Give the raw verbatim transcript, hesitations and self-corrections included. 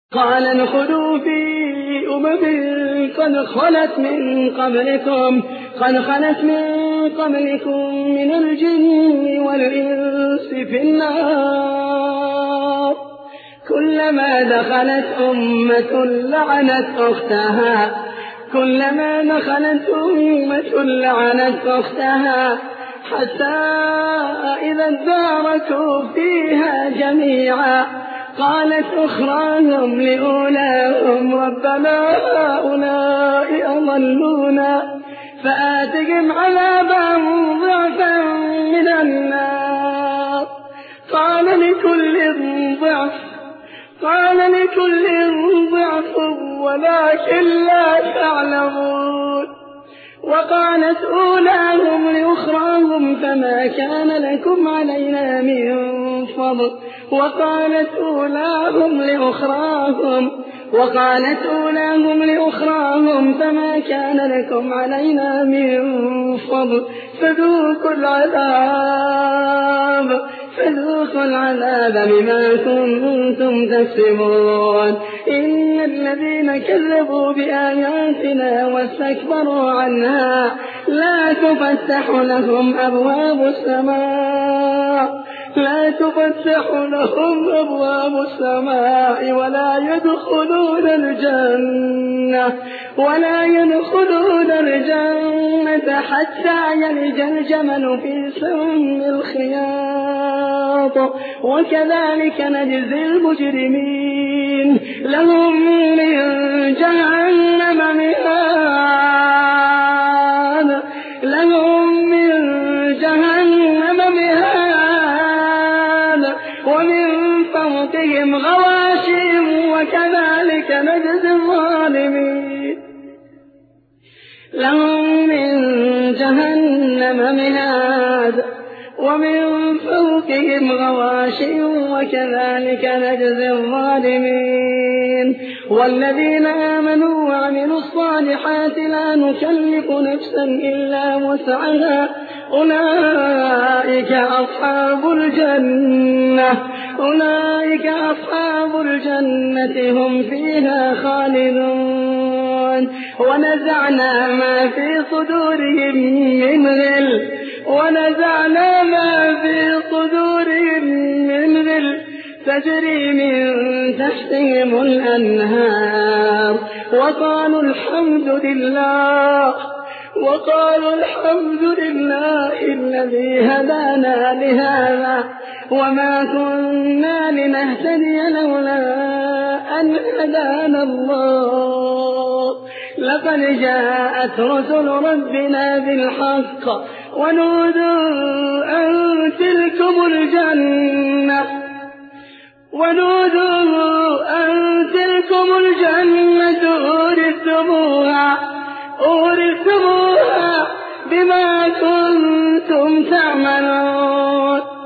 قال ادخلوا في أمم قد خلت من قبلكم قد خلت من قبلكم من الجن والإنس في النار كلما دخلت أمة لعنت أختها كلما دخلت أمة لعنت أختها حتى إذا اداركوا فيها جميعا قالت أخراهم لأولاهم ربنا هؤلاء أضلونا فآتهم عذابا ضعفا من النار قال لكل ضعف قال لكل ضعف ولكن لا تعلمون وقالت أولاهم لأخراهم فما كان لكم علينا من فضل وقالت أولاهم لأخراهم وقالت أولاهم لأخراهم فما كان لكم علينا من فضل فذوقوا العذاب فذوقوا العذاب بما كنتم تكسبون إن الذين كذبوا بآياتنا واستكبروا عنها لا تفتح لهم أبواب السماء لا تفتح لهم أبواب السماء ولا يدخلون الجنة ولا يدخلون الجنة حتى يلج الجمل في سم الخياط وكذلك نجزي المجرمين لهم من جهنم مهاد لهم من جهنم مهاد ومن فوقهم غواش وكذلك نجزي الظالمين لهم من جهنم مهاد ومن فوقهم غواش وكذلك نجزي الظالمين والذين آمنوا وعملوا الصالحات لا نكلف نفسا إلا وسعها أولئك أصحاب الجنة أولئك أصحاب الجنة هم فيها خالدون ونزعنا ما في صدورهم من غل ونزعنا ما في صدورهم من غل تجري من تحتهم الأنهار وقالوا الحمد لله وقالوا الحمد لله الذي هدانا لهذا وما كنا لنهتدي لولا أن هدانا الله لقد جاءت رسل ربنا بالحق ونودوا أن تلكم الجنة ونودوا أن تلكم الجنة أورثتموها أورثتموها بما كنتم تعملون